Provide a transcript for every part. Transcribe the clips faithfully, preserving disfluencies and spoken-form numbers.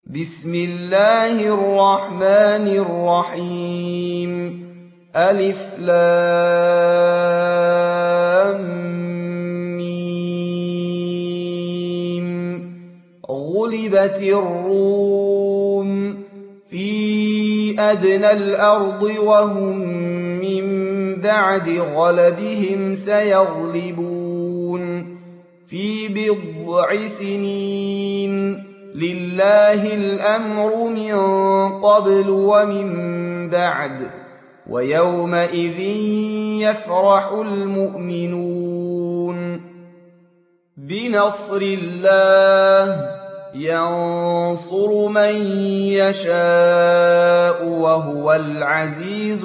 بسم الله الرحمن الرحيم. ألف لام ميم. غلبت الروم في أدنى الأرض وهم من بعد غلبهم سيغلبون في بضع سنين. لله الأمر من قبل ومن بعد ويومئذ يفرح المؤمنون. بنصر الله ينصر من يشاء وهو العزيز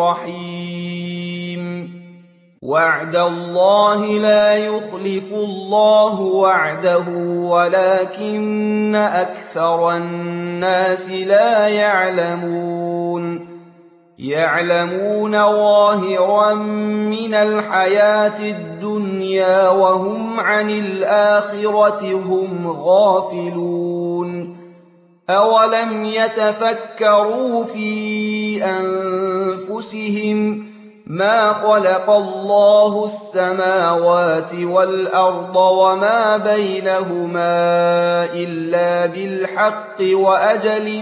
الرحيم. وعد الله لا يخلف الله وعده ولكن أكثر الناس لا يعلمون. يعلمون ظاهرا من الحياة الدنيا وهم عن الآخرة هم غافلون. أولم يتفكروا في أنفسهم ما خلق الله السماوات والأرض وما بينهما إلا بالحق وأجل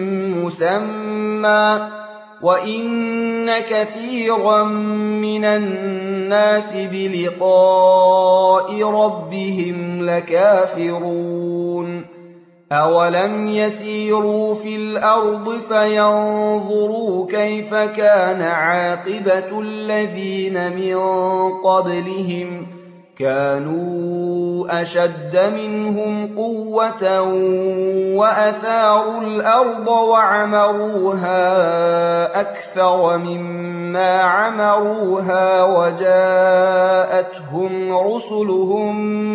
مسمى وإن كثيرا من الناس بلقاء ربهم لكافرون. أولم يسيروا في الأرض فينظروا كيف كان عاقبة الذين من قبلهم كانوا أشد منهم قوة وأثاروا الأرض وعمروها أكثر مما عمروها وجاءتهم رسلهم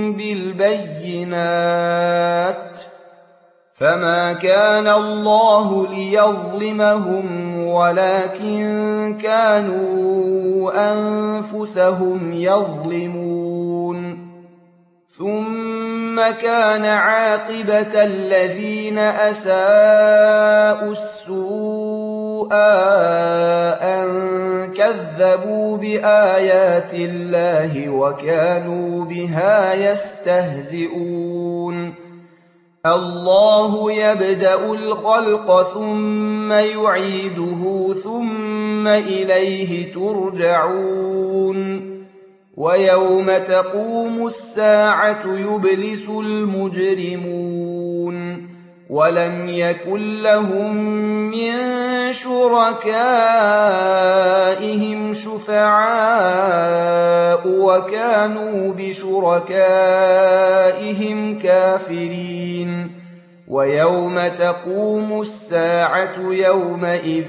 بالبينات فما كان الله ليظلمهم ولكن كانوا أنفسهم يظلمون. ثم كان عاقبة الذين أساءوا السوء أن كذبوا بآيات الله وكانوا بها يستهزئون. الله يبدأ الخلق ثم يعيده ثم إليه ترجعون. ويوم تقوم الساعة يبلس المجرمون ولم يكن لهم من شركائهم شفعاء وكانوا بشركائهم كافرين. ويوم تقوم الساعة يومئذ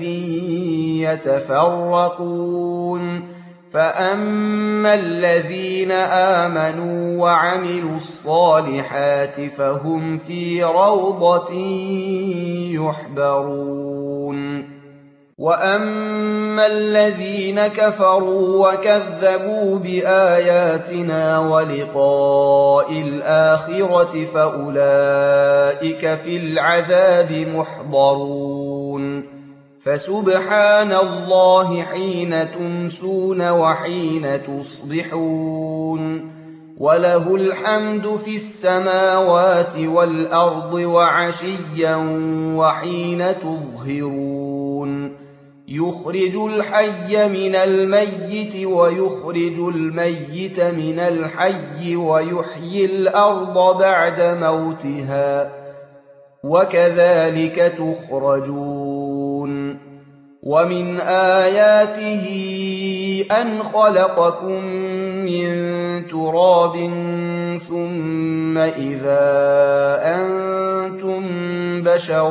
يتفرقون. فأما الذين آمنوا وعملوا الصالحات فهم في روضة يحبرون. وأما الذين كفروا وكذبوا بآياتنا ولقاء الآخرة فأولئك في العذاب محضرون. فسبحان الله حين تمسون وحين تصبحون وله الحمد في السماوات والأرض وعشيا وحين تظهرون. يخرج الحي من الميت ويخرج الميت من الحي ويحيي الأرض بعد موتها وكذلك تخرجون. ومن آياته أن خلقكم من تراب ثم إذا أنتم بشر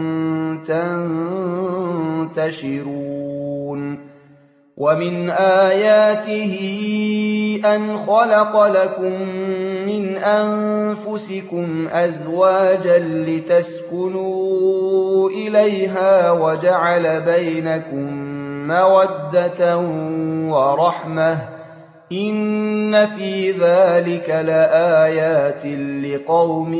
تنتشرون. ومن آياته أن خلق لكم من أنفسكم أزواجا لتسكنوا إليها وجعل بينكم مودة ورحمة إن في ذلك لآيات لقوم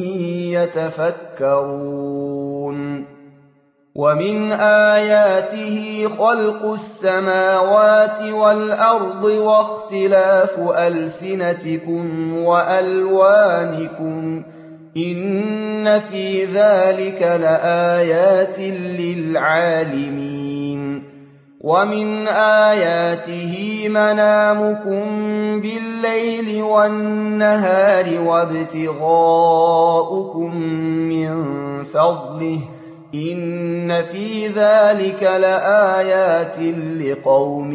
يتفكرون ومن آياته خلق السماوات والأرض واختلاف ألسنتكم وألوانكم إن في ذلك لآيات للعالمين ومن آياته منامكم بالليل والنهار وابتغاؤكم من فضله إن في ذلك لآيات لقوم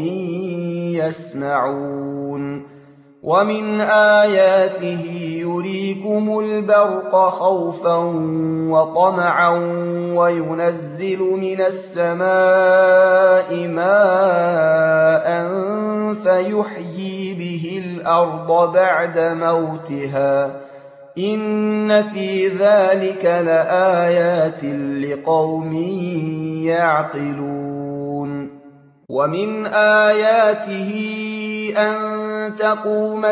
يسمعون ومن آياته يريكم البرق خوفا وطمعا وينزل من السماء ماء فيحيي به الأرض بعد موتها إن في ذلك لآيات لقوم يعقلون ومن آياته أن تقوم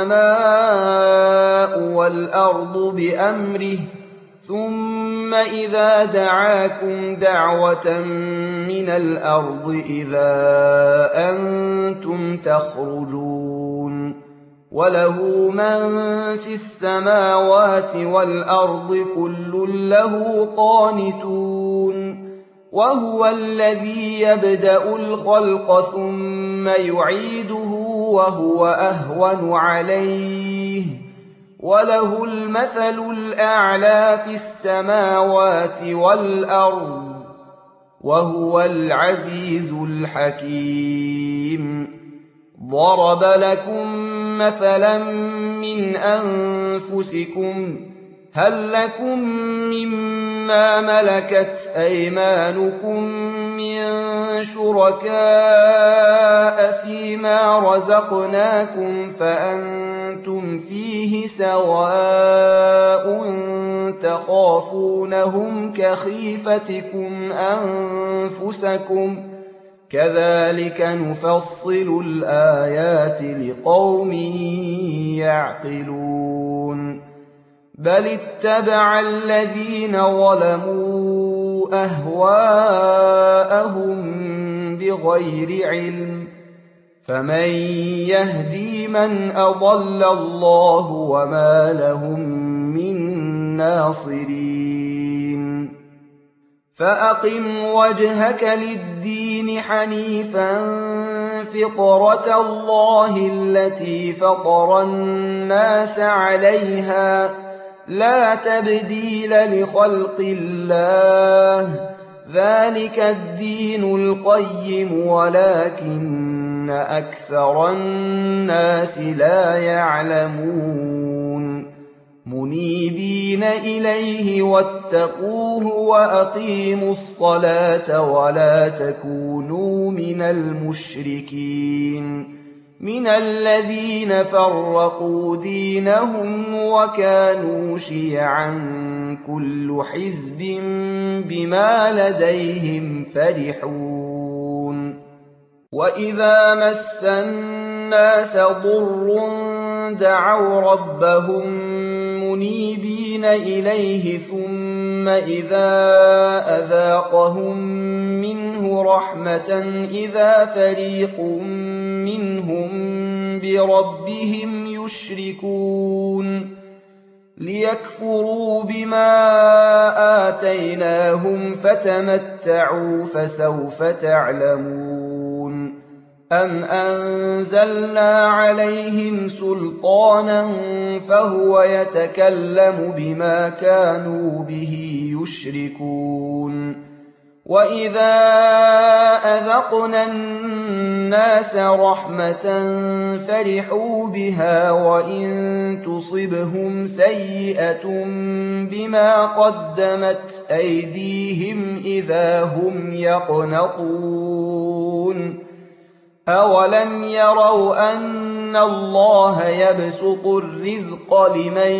السماء والأرض بأمره ثم إذا دعاكم دعوة من الأرض إذا أنتم تخرجون وله من في السماوات والأرض كل له قانتون وهو الذي يبدأ الخلق ثم يعيده وهو أهون عليه وله المثل الأعلى في السماوات والأرض وهو العزيز الحكيم ضرب لكم مثلا من أنفسكم هل لكم مما ملكت أيمانكم من شركاء فيما رزقناكم فأنتم فيه سواء تخافونهم كخيفتكم أنفسكم كذلك نفصل الآيات لقوم يعقلون بل اتبع الذين ظلموا أهواءهم بغير علم فمن يهدي من أضل الله وما لهم من ناصرين فأقم وجهك للدين حنيفا فطرة الله التي فطر الناس عليها لا تبديل لخلق الله ذلك الدين القيم ولكن أكثر الناس لا يعلمون منيبين إليه واتقوه وأقيموا الصلاة ولا تكونوا من المشركين من الذين فرقوا دينهم وكانوا شيعا كل حزب بما لديهم فرحون وإذا مس الناس ضر دعوا ربهم منيبين إليه ثم إذا أذاقهم منه رحمة إذا فريق منهم بربهم يشركون ليكفروا بما آتيناهم فتمتعوا فسوف تعلمون أم أنزلنا عليهم سلطانا فهو يتكلم بما كانوا به يشركون وإذا أذقنا الناس رحمة فرحوا بها وإن تصبهم سيئة بما قدمت أيديهم إذا هم يقنطون أولم يروا أن الله يبسط الرزق لمن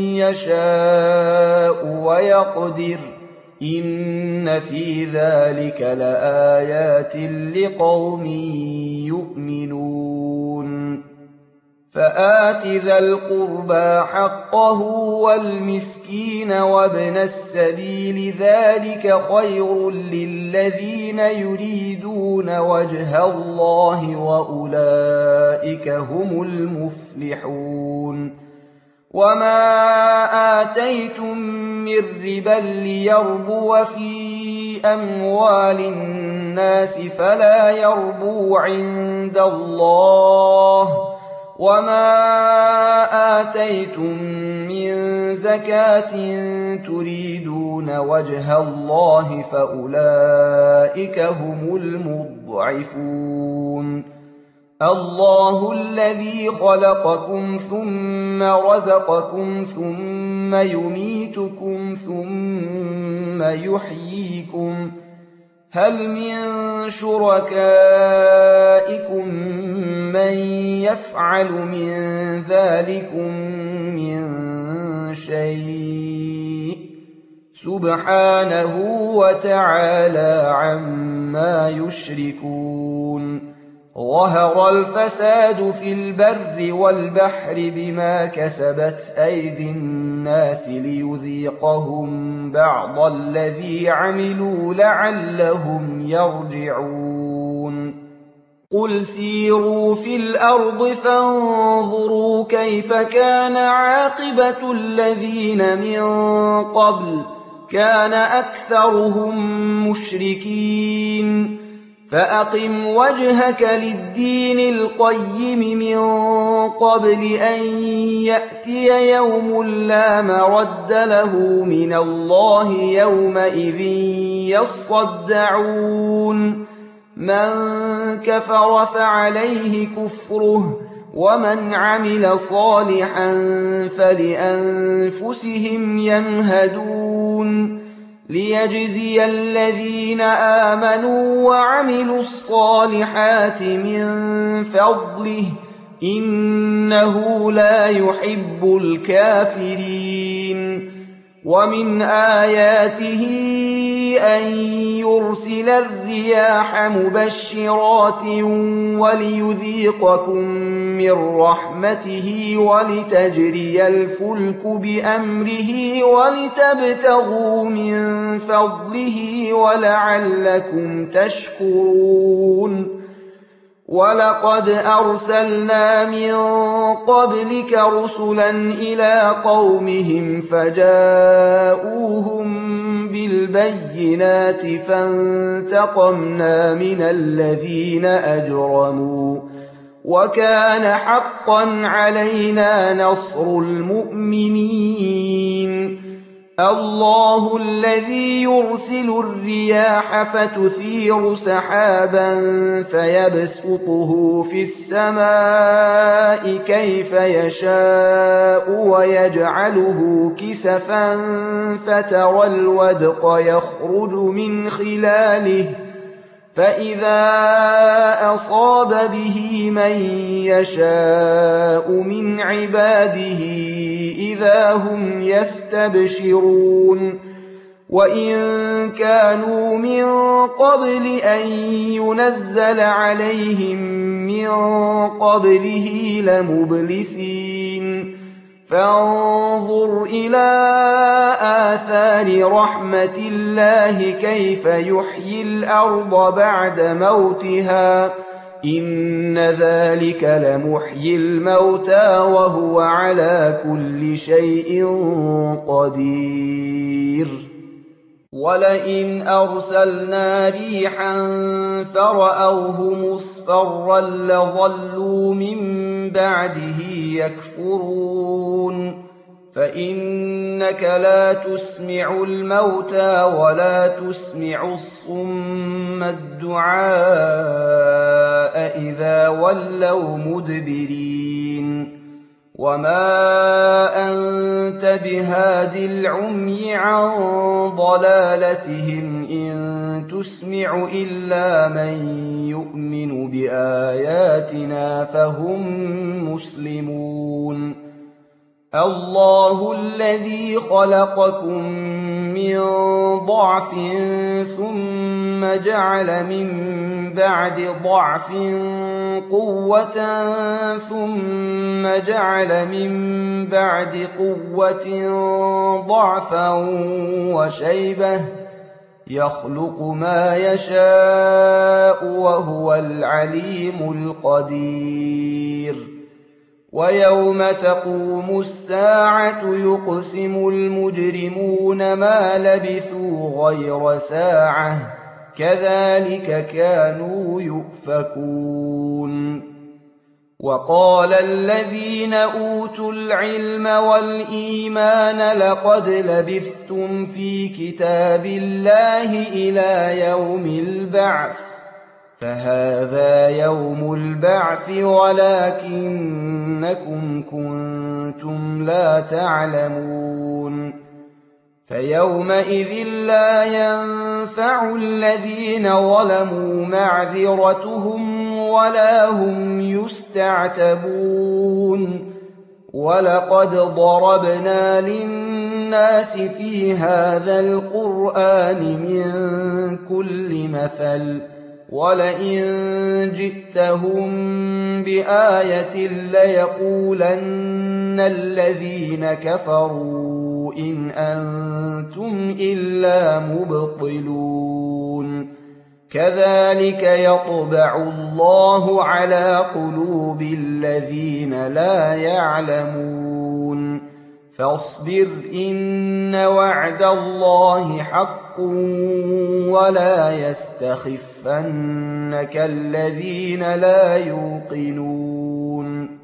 يشاء ويقدر إن في ذلك لآيات لقوم يؤمنون فآت ذا القربى حقه والمسكين وابن السبيل ذلك خير للذين يريدون وجه الله وأولئك هم المفلحون وما آتيتم من ربا ليربو في أموال الناس فلا يربو عند الله وما آتيتم من زكاة تريدون وجه الله فأولئك هم المضعفون الله الذي خلقكم ثم رزقكم ثم يميتكم ثم يحييكم هل من شركائكم من يفعل من ذلكم من شيء سبحانه وتعالى عما يشركون ظهر الفساد في البر والبحر بما كسبت أيدي الناس ليذيقهم بعض الذي عملوا لعلهم يرجعون قل سيروا في الأرض فانظروا كيف كان عاقبة الذين من قبل كان أكثرهم مشركين فأقم وجهك للدين القيم من قبل أن يأتي يوم لا مرد له من الله يومئذ يصدعون من كفر فعليه كفره ومن عمل صالحا فلأنفسهم يمهدون ليجزي الذين آمنوا وعملوا الصالحات من فضله إنه لا يحب الكافرين ومن آياته أن يرسل الرياح مبشرات وليذيقكم من رحمته ولتجري الفلك بأمره ولتبتغوا من فضله ولعلكم تشكرون ولقد أرسلنا من قبلك رسلا إلى قومهم فجاءوهم بالبينات فانتقمنا من الذين أجرموا وكان حقا علينا نصر المؤمنين الله الذي يرسل الرياح فتثير سحابا فيبسطه في السماء كيف يشاء ويجعله كسفا فترى الودق يخرج من خلاله فإذا أصاب به من يشاء من عباده إذا هم يستبشرون وإن كانوا من قبل أن ينزل عليهم من قبله لمبلسين فانظر إلى آثار رحمة الله كيف يحيي الأرض بعد موتها إن ذلك لمحيي الموتى وهو على كل شيء قدير ولئن أرسلنا ريحا فرأوه مصفرا لظلوا من بعده يكفرون فإنك لا تسمع الموتى ولا تسمع الصم الدعاء إذا ولوا مدبرين وما أنت بهاد العمي عن ضلالتهم إن تسمع إلا من يؤمن بآياتنا فهم مسلمون الله الذي خلقكم من ضعف ثم جعل من بعد ضعف قوة ثم جعل من بعد قوة ضعفا وشيبة يخلق ما يشاء وهو العليم القدير ويوم تقوم الساعة يقسم المجرمون ما لبثوا غير ساعة كذلك كانوا يؤفكون وقال الذين أوتوا العلم والإيمان لقد لبثتم في كتاب الله إلى يوم البعث فهذا يوم البعث ولكنكم كنتم لا تعلمون فيومئذ لا ينفع الذين ظلموا معذرتهم ولا هم يستعتبون ولقد ضربنا للناس في هذا القرآن من كل مثل ولئن جئتهم بآية ليقولن الذين كفروا إن أنتم إلا مبطلون كذلك يطبع الله على قلوب الذين لا يعلمون فاصبر إن وعد الله حق ولا يستخفنك الذين لا يوقنون